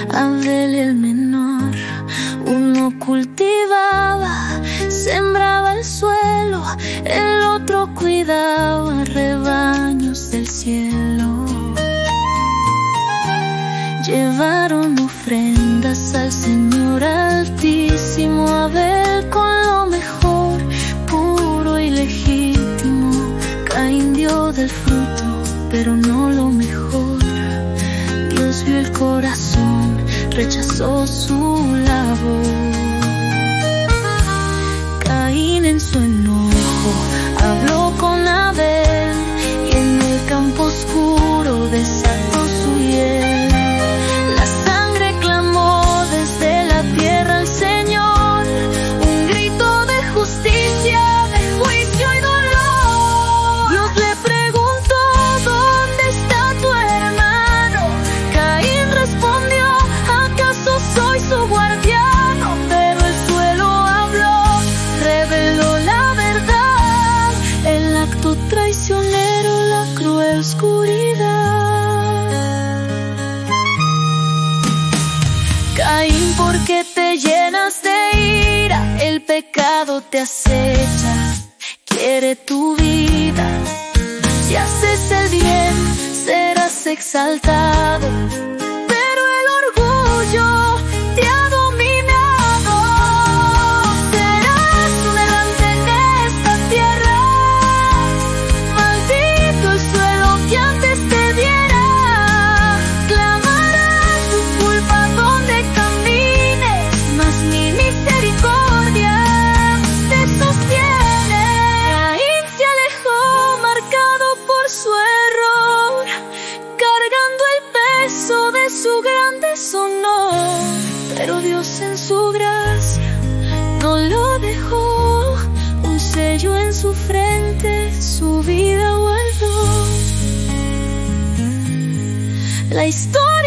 Abel el menor, uno cultivaba, sembraba el suelo, el otro cuidaba rebaños del cielo. Llevaron ofrendas al Señor Altísimo, Abel con lo mejor, puro y legítimo. Caín dio del fruto, pero no lo mejor. Dios vio el corazón, rechazó su labor. Caín en su enojo habló con Abel, y en el campo oscuro desató su hiel. La sangre clamó desde la tierra al Señor, un grito de justicia, de juicio y dolor. Dios le preguntó: ¿dónde está tu hermano? Caín respondió: ¿acaso soy su guardiano? Pero el suelo habló, reveló la verdad, el acto traicionero, la cruel oscuridad. Caín, ¿por qué te llenas de ira? El pecado te acecha, quiere tu vida. Si haces el bien, serás exaltado, pero el orgullo te ha dominado. Serás un errante en esta tierra, maldito el suelo que antes te diera. Clamarás tu culpa donde camines, mas mi misericordia te sostiene. Caín se alejó marcado por su error, cargando el peso de su gran deshonor. Pero Dios en su gracia no lo dejó, un sello en su frente, su vida guardó. La historia